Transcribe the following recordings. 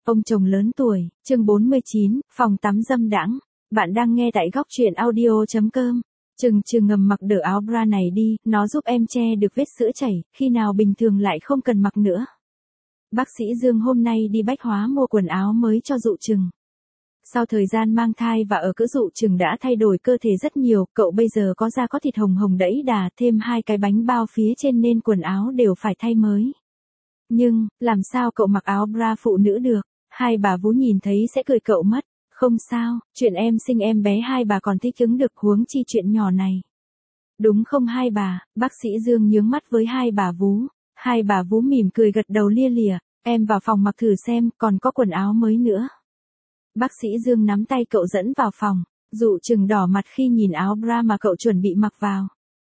Ông chồng lớn tuổi, chương 49, phòng tắm dâm đãng. Bạn đang nghe tại góc truyện audio.com. Trừng ngầm mặc đỡ áo bra này đi, nó giúp em che được vết sữa chảy, khi nào bình thường lại không cần mặc nữa. Bác sĩ Dương hôm nay đi bách hóa mua quần áo mới cho Dụ Trừng. Sau thời gian mang thai và ở cữ Dụ Trừng đã thay đổi cơ thể rất nhiều, cậu bây giờ có da có thịt hồng hồng đẫy đà, thêm 2 cái bánh bao phía trên nên quần áo đều phải thay mới. Nhưng, làm sao cậu mặc áo bra phụ nữ được? Hai bà vú nhìn thấy sẽ cười cậu mất. Không sao, chuyện em sinh em bé hai bà còn thích ứng được, huống chi chuyện nhỏ này. Đúng không hai bà? Bác sĩ Dương nhướng mắt với hai bà vú. Hai bà vú mỉm cười gật đầu lia lịa. Em vào phòng mặc thử xem, còn có quần áo mới nữa. Bác sĩ Dương nắm tay cậu dẫn vào phòng. Dụ Trừng đỏ mặt khi nhìn áo bra mà cậu chuẩn bị mặc vào.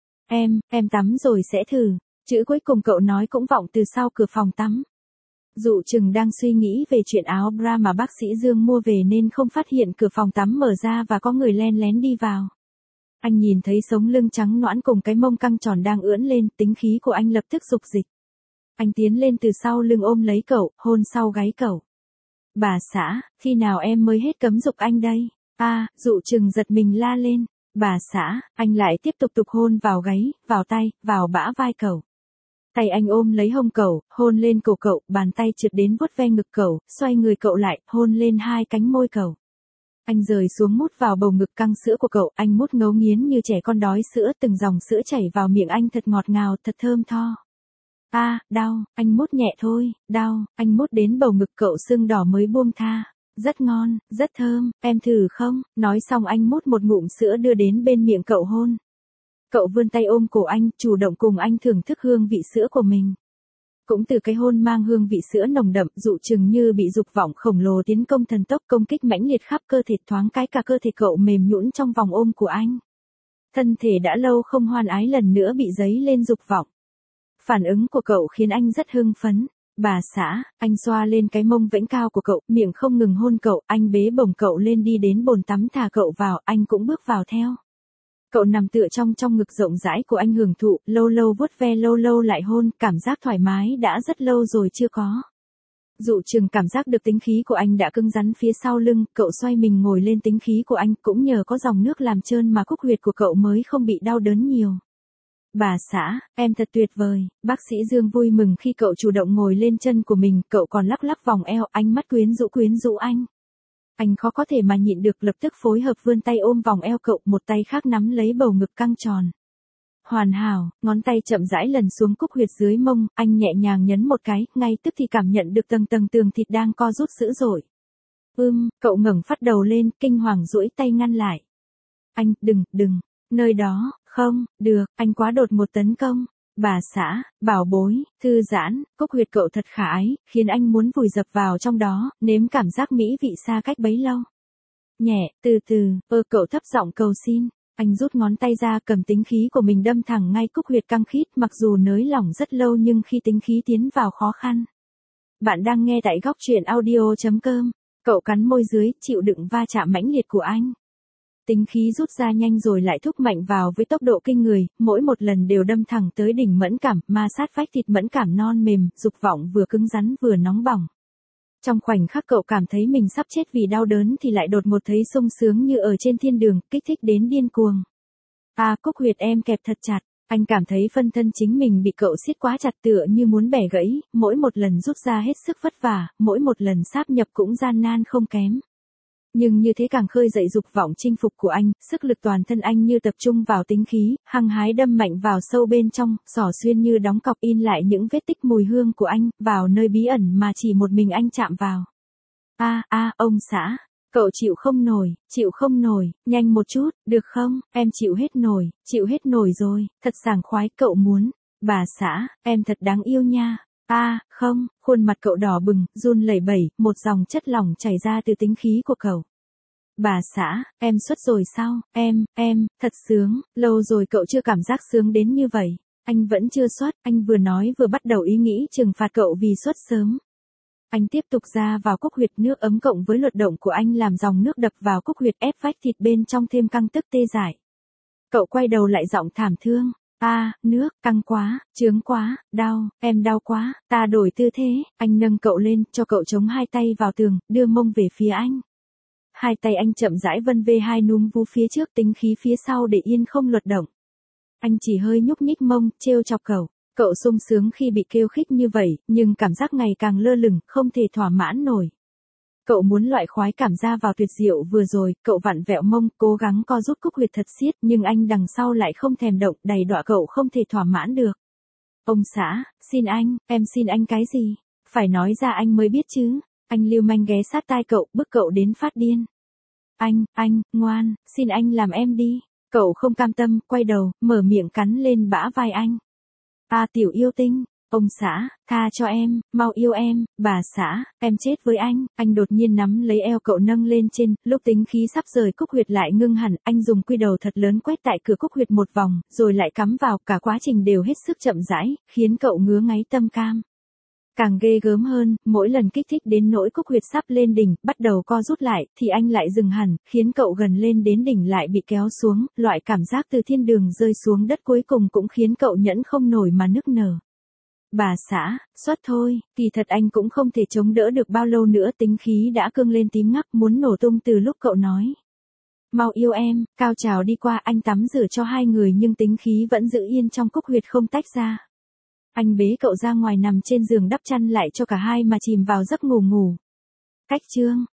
Em tắm rồi sẽ thử. Chữ cuối cùng cậu nói cũng vọng từ sau cửa phòng tắm. Dụ Trừng đang suy nghĩ về chuyện áo bra mà bác sĩ Dương mua về nên không phát hiện cửa phòng tắm mở ra và có người len lén đi vào. Anh nhìn thấy sống lưng trắng nõn cùng cái mông căng tròn đang ưỡn lên, tính khí của anh lập tức dục dịch. Anh tiến lên từ sau lưng ôm lấy cậu, hôn sau gáy cậu. Bà xã, khi nào em mới hết cấm dục anh đây? Dụ Trừng giật mình la lên. Bà xã, anh lại tiếp tục hôn vào gáy, vào tay, vào bả vai cậu. Tay anh ôm lấy hông cậu, hôn lên cổ cậu, bàn tay trượt đến vuốt ve ngực cậu, xoay người cậu lại, hôn lên 2 cánh môi cậu. Anh rời xuống mút vào bầu ngực căng sữa của cậu, anh mút ngấu nghiến như trẻ con đói sữa, từng dòng sữa chảy vào miệng anh thật ngọt ngào, thật thơm tho. Đau, anh mút nhẹ thôi, đau, anh mút đến bầu ngực cậu sưng đỏ mới buông tha. Rất ngon, rất thơm, em thử không? Nói xong anh mút một ngụm sữa đưa đến bên miệng cậu hôn. Cậu vươn tay ôm cổ anh, chủ động cùng anh thưởng thức hương vị sữa của mình. Cũng từ cái hôn mang hương vị sữa nồng đậm, Dụ Trừng như bị dục vọng khổng lồ tiến công thần tốc, công kích mãnh liệt khắp cơ thể, thoáng cái cả cơ thể cậu mềm nhũn trong vòng ôm của anh. Thân thể đã lâu không hoan ái lần nữa bị dấy lên dục vọng. Phản ứng của cậu khiến anh rất hưng phấn. Bà xã, anh xoa lên cái mông vẫy cao của cậu, miệng không ngừng hôn cậu, anh bế bổng cậu lên đi đến bồn tắm thả cậu vào, anh cũng bước vào theo. Cậu nằm tựa trong ngực rộng rãi của anh hưởng thụ, lâu lâu vuốt ve lâu lâu lại hôn, cảm giác thoải mái đã rất lâu rồi chưa có. Dụ Trừng cảm giác được tính khí của anh đã cứng rắn phía sau lưng, cậu xoay mình ngồi lên tính khí của anh, cũng nhờ có dòng nước làm trơn mà cúc huyệt của cậu mới không bị đau đớn nhiều. Bà xã, em thật tuyệt vời, bác sĩ Dương vui mừng khi cậu chủ động ngồi lên chân của mình, cậu còn lắc lắc vòng eo, ánh mắt quyến rũ anh. Anh khó có thể mà nhịn được, lập tức phối hợp vươn tay ôm vòng eo cậu, một tay khác nắm lấy bầu ngực căng tròn. Hoàn hảo, ngón tay chậm rãi lần xuống cúc huyệt dưới mông, anh nhẹ nhàng nhấn một cái, ngay tức thì cảm nhận được tầng tường thịt đang co rút dữ dội. Cậu ngẩng phát đầu lên, kinh hoàng duỗi tay ngăn lại. Anh, đừng, nơi đó, không, được, anh quá đột ngột tấn công. Bà xã, bảo bối, thư giãn, cúc huyệt cậu thật khả ái, khiến anh muốn vùi dập vào trong đó, nếm cảm giác mỹ vị xa cách bấy lâu. Nhẹ, từ từ, cậu thấp giọng cầu xin. Anh rút ngón tay ra cầm tính khí của mình đâm thẳng ngay cúc huyệt căng khít, mặc dù nới lỏng rất lâu nhưng khi tính khí tiến vào khó khăn. Bạn đang nghe tại góc truyện audio.com. Cậu cắn môi dưới, chịu đựng va chạm mãnh liệt của anh. Tính khí rút ra nhanh rồi lại thúc mạnh vào với tốc độ kinh người, mỗi một lần đều đâm thẳng tới đỉnh mẫn cảm, ma sát vách thịt mẫn cảm non mềm, dục vọng vừa cứng rắn vừa nóng bỏng. Trong khoảnh khắc cậu cảm thấy mình sắp chết vì đau đớn thì lại đột ngột thấy sung sướng như ở trên thiên đường, kích thích đến điên cuồng. Cúc huyệt em kẹp thật chặt, anh cảm thấy phân thân chính mình bị cậu siết quá chặt tựa như muốn bẻ gãy, mỗi một lần rút ra hết sức vất vả, mỗi một lần sáp nhập cũng gian nan không kém. Nhưng như thế càng khơi dậy dục vọng chinh phục của anh, sức lực toàn thân anh như tập trung vào tính khí, hăng hái đâm mạnh vào sâu bên trong, xỏ xuyên như đóng cọc in lại những vết tích mùi hương của anh, vào nơi bí ẩn mà chỉ một mình anh chạm vào. Ông xã, cậu chịu không nổi, nhanh một chút, được không, em chịu hết nổi rồi, thật sảng khoái cậu muốn. Bà xã, em thật đáng yêu nha. Không, khuôn mặt cậu đỏ bừng, run lẩy bẩy, một dòng chất lỏng chảy ra từ tính khí của cậu. Bà xã, em xuất rồi sao, thật sướng, lâu rồi cậu chưa cảm giác sướng đến như vậy. Anh vẫn chưa xuất, anh vừa nói vừa bắt đầu ý nghĩ trừng phạt cậu vì xuất sớm. Anh tiếp tục ra vào cúc huyệt, nước ấm cộng với luật động của anh làm dòng nước đập vào cúc huyệt ép vách thịt bên trong thêm căng tức tê dại. Cậu quay đầu lại giọng thảm thương. Nước, căng quá, chướng quá, đau, em đau quá, ta đổi tư thế, anh nâng cậu lên, cho cậu chống hai tay vào tường, đưa mông về phía anh. Hai tay anh chậm rãi vân về hai núm vú phía trước, tính khí phía sau để yên không luật động. Anh chỉ hơi nhúc nhích mông, trêu chọc cậu. Cậu sung sướng khi bị kêu khích như vậy, nhưng cảm giác ngày càng lơ lửng, không thể thỏa mãn nổi. Cậu muốn loại khoái cảm ra vào tuyệt diệu vừa rồi, cậu vặn vẹo mông, cố gắng co rút cúc huyệt thật siết, nhưng anh đằng sau lại không thèm động, đầy đọa cậu không thể thỏa mãn được. Ông xã, xin anh, em xin anh cái gì? Phải nói ra anh mới biết chứ. Anh lưu manh ghé sát tai cậu, bức cậu đến phát điên. Anh, ngoan, xin anh làm em đi. Cậu không cam tâm, quay đầu, mở miệng cắn lên bả vai anh. Tiểu yêu tinh, ông xã, tha cho em, mau yêu em, bà xã, em chết với anh đột nhiên nắm lấy eo cậu nâng lên trên, lúc tính khí sắp rời cúc huyệt lại ngưng hẳn, anh dùng quy đầu thật lớn quét tại cửa cúc huyệt một vòng, rồi lại cắm vào, cả quá trình đều hết sức chậm rãi, khiến cậu ngứa ngáy tâm cam. Càng ghê gớm hơn, mỗi lần kích thích đến nỗi cúc huyệt sắp lên đỉnh, bắt đầu co rút lại, thì anh lại dừng hẳn, khiến cậu gần lên đến đỉnh lại bị kéo xuống, loại cảm giác từ thiên đường rơi xuống đất cuối cùng cũng khiến cậu nhẫn không nổi mà nức nở. Bà xã, xuất thôi, kỳ thật anh cũng không thể chống đỡ được bao lâu nữa, tính khí đã cương lên tím ngắc muốn nổ tung từ lúc cậu nói. Mau yêu em, cao trào đi qua, anh tắm rửa cho hai người nhưng tính khí vẫn giữ yên trong cúc huyệt không tách ra. Anh bế cậu ra ngoài nằm trên giường đắp chăn lại cho cả hai mà chìm vào giấc ngủ. Cách chương